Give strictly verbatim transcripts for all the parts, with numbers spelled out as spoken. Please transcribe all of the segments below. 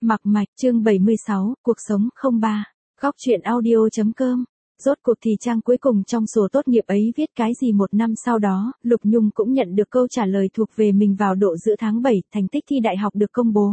Mặc mạch, chương bảy mươi sáu, cuộc sống không ba. Góc truyện audio.com. Rốt cuộc thì trang cuối cùng trong sổ tốt nghiệp ấy viết cái gì một năm sau đó, Lục Nhung cũng nhận được câu trả lời thuộc về mình vào độ giữa tháng bảy, thành tích thi đại học được công bố.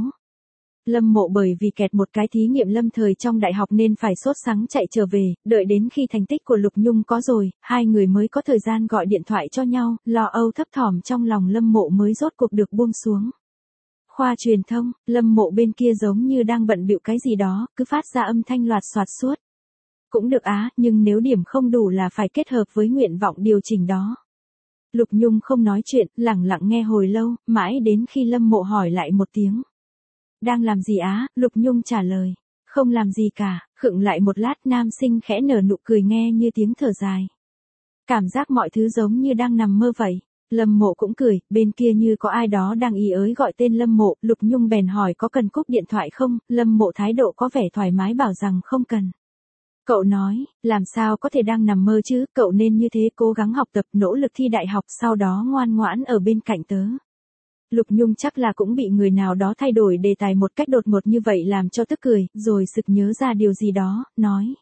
Lâm Mộ bởi vì kẹt một cái thí nghiệm lâm thời trong đại học nên phải sốt sắng chạy trở về, đợi đến khi thành tích của Lục Nhung có rồi, hai người mới có thời gian gọi điện thoại cho nhau, lo âu thấp thỏm trong lòng Lâm Mộ mới rốt cuộc được buông xuống. Khoa truyền thông, Lâm Mộ bên kia giống như đang bận bịu cái gì đó, cứ phát ra âm thanh loạt soạt suốt. Cũng được á, nhưng nếu điểm không đủ là phải kết hợp với nguyện vọng điều chỉnh đó. Lục Nhung không nói chuyện, lẳng lặng nghe hồi lâu, mãi đến khi Lâm Mộ hỏi lại một tiếng. Đang làm gì á? Lục Nhung trả lời. Không làm gì cả, khựng lại một lát nam sinh khẽ nở nụ cười nghe như tiếng thở dài. Cảm giác mọi thứ giống như đang nằm mơ vậy. Lâm Mộ cũng cười, bên kia như có ai đó đang ý ới gọi tên Lâm Mộ, Lục Nhung bèn hỏi có cần cúp điện thoại không, Lâm Mộ thái độ có vẻ thoải mái bảo rằng không cần. Cậu nói, làm sao có thể đang nằm mơ chứ, cậu nên như thế cố gắng học tập nỗ lực thi đại học sau đó ngoan ngoãn ở bên cạnh tớ. Lục Nhung chắc là cũng bị người nào đó thay đổi đề tài một cách đột ngột như vậy làm cho tức cười, rồi sực nhớ ra điều gì đó, nói.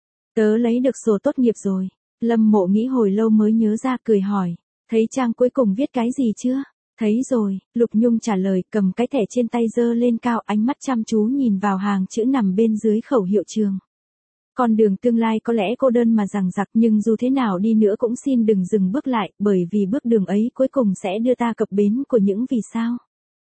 Tớ lấy được sổ tốt nghiệp rồi. Lâm Mộ nghĩ hồi lâu mới nhớ ra cười hỏi. Thấy trang cuối cùng viết cái gì chưa? Thấy rồi, Lục Nhung trả lời cầm cái thẻ trên tay giơ lên cao ánh mắt chăm chú nhìn vào hàng chữ nằm bên dưới khẩu hiệu trường. Con đường tương lai có lẽ cô đơn mà rằng rặc nhưng dù thế nào đi nữa cũng xin đừng dừng bước lại bởi vì bước đường ấy cuối cùng sẽ đưa ta cập bến của những vì sao.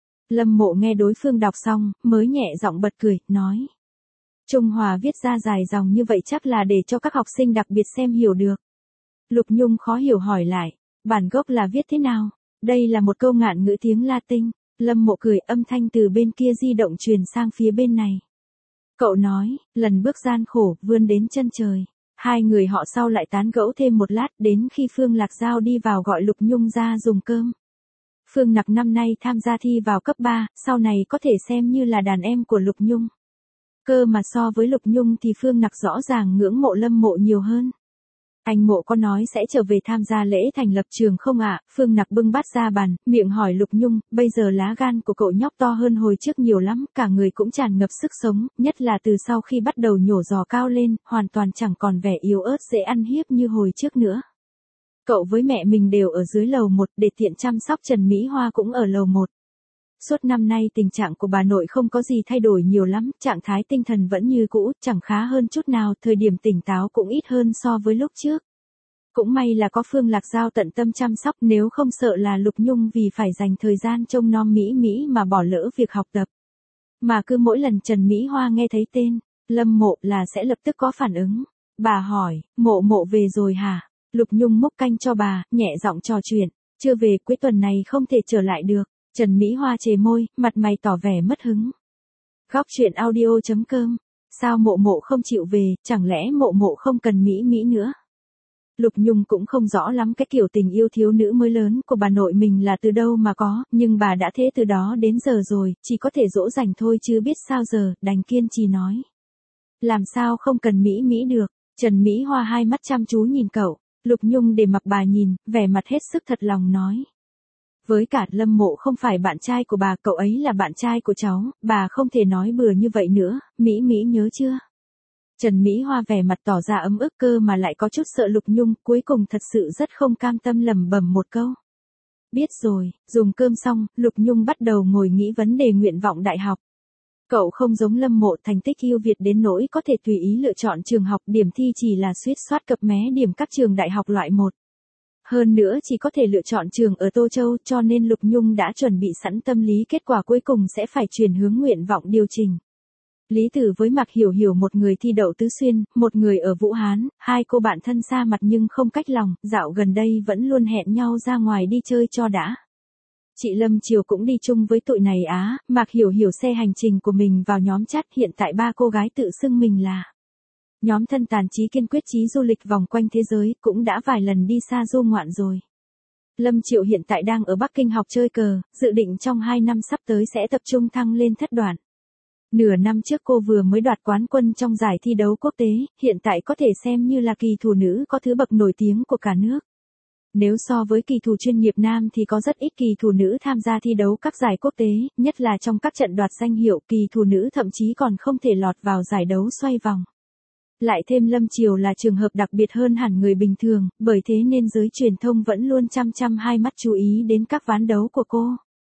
Lâm Mộ nghe đối phương đọc xong, mới nhẹ giọng bật cười, nói. Trung Hòa viết ra dài dòng như vậy chắc là để cho các học sinh đặc biệt xem hiểu được. Lục Nhung khó hiểu hỏi lại. Bản gốc là viết thế nào? Đây là một câu ngạn ngữ tiếng Latin. Lâm Mộ cười âm thanh từ bên kia di động truyền sang phía bên này. Cậu nói, lần bước gian khổ, vươn đến chân trời. Hai người họ sau lại tán gẫu thêm một lát đến khi Phương Lạc Giao đi vào gọi Lục Nhung ra dùng cơm. Phương Nặc năm nay tham gia thi vào cấp ba, sau này có thể xem như là đàn em của Lục Nhung. Cơ mà so với Lục Nhung thì Phương Nặc rõ ràng ngưỡng mộ Lâm Mộ nhiều hơn. Anh Mộ có nói sẽ trở về tham gia lễ thành lập trường không ạ? À? Phương Nặc bưng bát ra bàn, miệng hỏi Lục Nhung, bây giờ lá gan của cậu nhóc to hơn hồi trước nhiều lắm, cả người cũng tràn ngập sức sống, nhất là từ sau khi bắt đầu nhổ giò cao lên, hoàn toàn chẳng còn vẻ yếu ớt dễ ăn hiếp như hồi trước nữa. Cậu với mẹ mình đều ở dưới lầu một, để tiện chăm sóc Trần Mỹ Hoa cũng ở lầu một. Suốt năm nay tình trạng của bà nội không có gì thay đổi nhiều lắm, trạng thái tinh thần vẫn như cũ, chẳng khá hơn chút nào, thời điểm tỉnh táo cũng ít hơn so với lúc trước. Cũng may là có Phương Lạc Giao tận tâm chăm sóc nếu không sợ là Lục Nhung vì phải dành thời gian trông nom Mỹ Mỹ mà bỏ lỡ việc học tập. Mà cứ mỗi lần Trần Mỹ Hoa nghe thấy tên, Lâm Mộ là sẽ lập tức có phản ứng. Bà hỏi, Mộ Mộ về rồi hả? Lục Nhung múc canh cho bà, nhẹ giọng trò chuyện, chưa về cuối tuần này không thể trở lại được. Trần Mỹ Hoa chề môi, mặt mày tỏ vẻ mất hứng. Góc truyện audio.com. Sao Mộ Mộ không chịu về, chẳng lẽ Mộ Mộ không cần Mỹ Mỹ nữa? Lục Nhung cũng không rõ lắm cái kiểu tình yêu thiếu nữ mới lớn của bà nội mình là từ đâu mà có, nhưng bà đã thế từ đó đến giờ rồi, chỉ có thể dỗ dành thôi chứ biết sao giờ, đành kiên trì nói. Làm sao không cần Mỹ Mỹ được? Trần Mỹ Hoa hai mắt chăm chú nhìn cậu, Lục Nhung để mặc bà nhìn, vẻ mặt hết sức thật lòng nói. Với cả Lâm Mộ không phải bạn trai của bà, cậu ấy là bạn trai của cháu, bà không thể nói bừa như vậy nữa, Mỹ Mỹ nhớ chưa? Trần Mỹ Hoa vẻ mặt tỏ ra ấm ức cơ mà lại có chút sợ Lục Nhung, cuối cùng thật sự rất không cam tâm lẩm bẩm một câu. Biết rồi, dùng cơm xong, Lục Nhung bắt đầu ngồi nghĩ vấn đề nguyện vọng đại học. Cậu không giống Lâm Mộ thành tích ưu việt đến nỗi có thể tùy ý lựa chọn trường học, điểm thi chỉ là suýt soát cập mé điểm các trường đại học loại một. Hơn nữa chỉ có thể lựa chọn trường ở Tô Châu cho nên Lục Nhung đã chuẩn bị sẵn tâm lý kết quả cuối cùng sẽ phải chuyển hướng nguyện vọng điều chỉnh. Lý Tử với Mạc Hiểu Hiểu một người thi đậu Tứ Xuyên, một người ở Vũ Hán, hai cô bạn thân xa mặt nhưng không cách lòng, dạo gần đây vẫn luôn hẹn nhau ra ngoài đi chơi cho đã. Chị Lâm Triều cũng đi chung với tụi này á, Mạc Hiểu Hiểu xe hành trình của mình vào nhóm chat hiện tại ba cô gái tự xưng mình là. Nhóm thân tàn chí kiên quyết chí du lịch vòng quanh thế giới, cũng đã vài lần đi xa du ngoạn rồi. Lâm Triệu hiện tại đang ở Bắc Kinh học chơi cờ, dự định trong hai năm sắp tới sẽ tập trung thăng lên thất đoạn. Nửa năm trước cô vừa mới đoạt quán quân trong giải thi đấu quốc tế, hiện tại có thể xem như là kỳ thủ nữ có thứ bậc nổi tiếng của cả nước. Nếu so với kỳ thủ chuyên nghiệp nam thì có rất ít kỳ thủ nữ tham gia thi đấu các giải quốc tế, nhất là trong các trận đoạt danh hiệu, kỳ thủ nữ thậm chí còn không thể lọt vào giải đấu xoay vòng. Lại thêm Lâm Triều là trường hợp đặc biệt hơn hẳn người bình thường, bởi thế nên giới truyền thông vẫn luôn chăm chăm hai mắt chú ý đến các ván đấu của cô.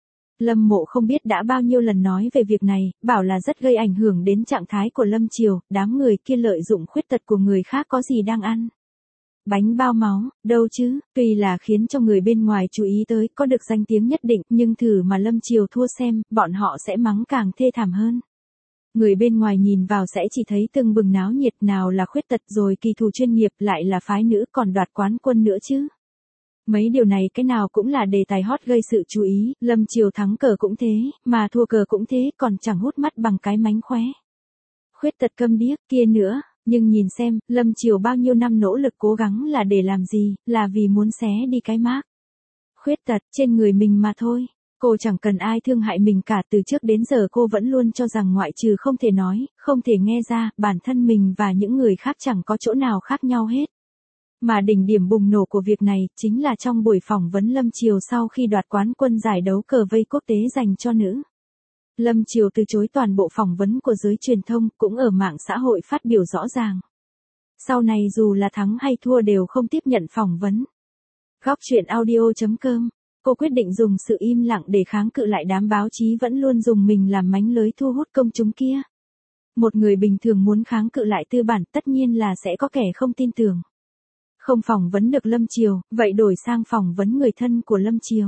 Lâm Mộ không biết đã bao nhiêu lần nói về việc này, bảo là rất gây ảnh hưởng đến trạng thái của Lâm Triều, đám người kia lợi dụng khuyết tật của người khác có gì đang ăn. Bánh bao máu, đâu chứ, tuy là khiến cho người bên ngoài chú ý tới, có được danh tiếng nhất định, nhưng thử mà Lâm Triều thua xem, bọn họ sẽ mắng càng thê thảm hơn. Người bên ngoài nhìn vào sẽ chỉ thấy tưng bừng náo nhiệt, nào là khuyết tật rồi kỳ thủ chuyên nghiệp, lại là phái nữ còn đoạt quán quân nữa chứ. Mấy điều này cái nào cũng là đề tài hot gây sự chú ý, Lâm Triều thắng cờ cũng thế, mà thua cờ cũng thế, còn chẳng hút mắt bằng cái mánh khóe. Khuyết tật câm điếc kia nữa, nhưng nhìn xem, Lâm Triều bao nhiêu năm nỗ lực cố gắng là để làm gì, là vì muốn xé đi cái mác khuyết tật trên người mình mà thôi. Cô chẳng cần ai thương hại mình cả, từ trước đến giờ cô vẫn luôn cho rằng ngoại trừ không thể nói, không thể nghe ra, bản thân mình và những người khác chẳng có chỗ nào khác nhau hết. Mà đỉnh điểm bùng nổ của việc này, chính là trong buổi phỏng vấn Lâm Triều sau khi đoạt quán quân giải đấu cờ vây quốc tế dành cho nữ. Lâm Triều từ chối toàn bộ phỏng vấn của giới truyền thông, cũng ở mạng xã hội phát biểu rõ ràng. Sau này dù là thắng hay thua đều không tiếp nhận phỏng vấn. Góc truyện audio chấm com, cô quyết định dùng sự im lặng để kháng cự lại đám báo chí vẫn luôn dùng mình làm mánh lới thu hút công chúng kia. Một người bình thường muốn kháng cự lại tư bản tất nhiên là sẽ có kẻ không tin tưởng. Không phỏng vấn được Lâm Triều, vậy đổi sang phỏng vấn người thân của Lâm Triều.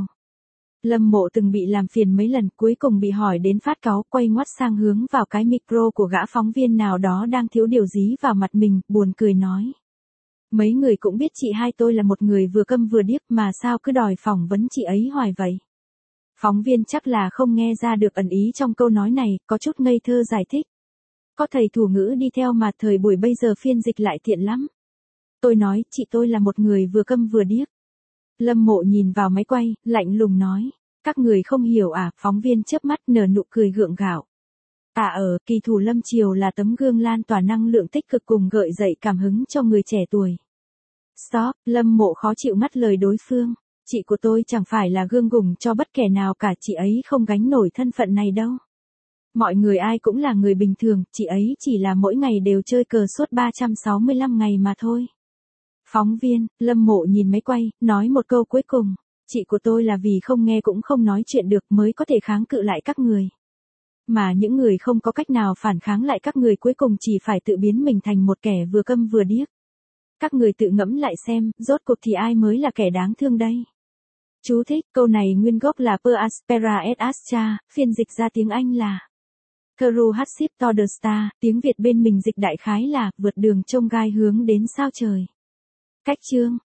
Lâm Mộ từng bị làm phiền mấy lần, cuối cùng bị hỏi đến phát cáu, quay ngoắt sang hướng vào cái micro của gã phóng viên nào đó đang thiếu điều gì vào mặt mình, buồn cười nói. Mấy người cũng biết chị hai tôi là một người vừa câm vừa điếc mà sao cứ đòi phỏng vấn chị ấy hoài vậy. Phóng viên chắc là không nghe ra được ẩn ý trong câu nói này, có chút ngây thơ giải thích. Có thầy thủ ngữ đi theo mà thời buổi bây giờ phiên dịch lại tiện lắm. Tôi nói, chị tôi là một người vừa câm vừa điếc. Lâm Mộ nhìn vào máy quay, lạnh lùng nói. Các người không hiểu à, phóng viên chớp mắt nở nụ cười gượng gạo. À ở, kỳ thủ Lâm Triều là tấm gương lan tỏa năng lượng tích cực cùng gợi dậy cảm hứng cho người trẻ tuổi. Stop, Lâm Mộ khó chịu ngắt lời đối phương. Chị của tôi chẳng phải là gương gùng cho bất kể nào cả, chị ấy không gánh nổi thân phận này đâu. Mọi người ai cũng là người bình thường, chị ấy chỉ là mỗi ngày đều chơi cờ suốt ba trăm sáu mươi lăm ngày mà thôi. Phóng viên, Lâm Mộ nhìn máy quay, nói một câu cuối cùng. Chị của tôi là vì không nghe cũng không nói chuyện được mới có thể kháng cự lại các người. Mà những người không có cách nào phản kháng lại các người cuối cùng chỉ phải tự biến mình thành một kẻ vừa câm vừa điếc. Các người tự ngẫm lại xem, rốt cuộc thì ai mới là kẻ đáng thương đây? Chú thích, câu này nguyên gốc là Per aspera et astra, phiên dịch ra tiếng Anh là Caru hat ship to the star, tiếng Việt bên mình dịch đại khái là vượt đường chông gai hướng đến sao trời. Cách chương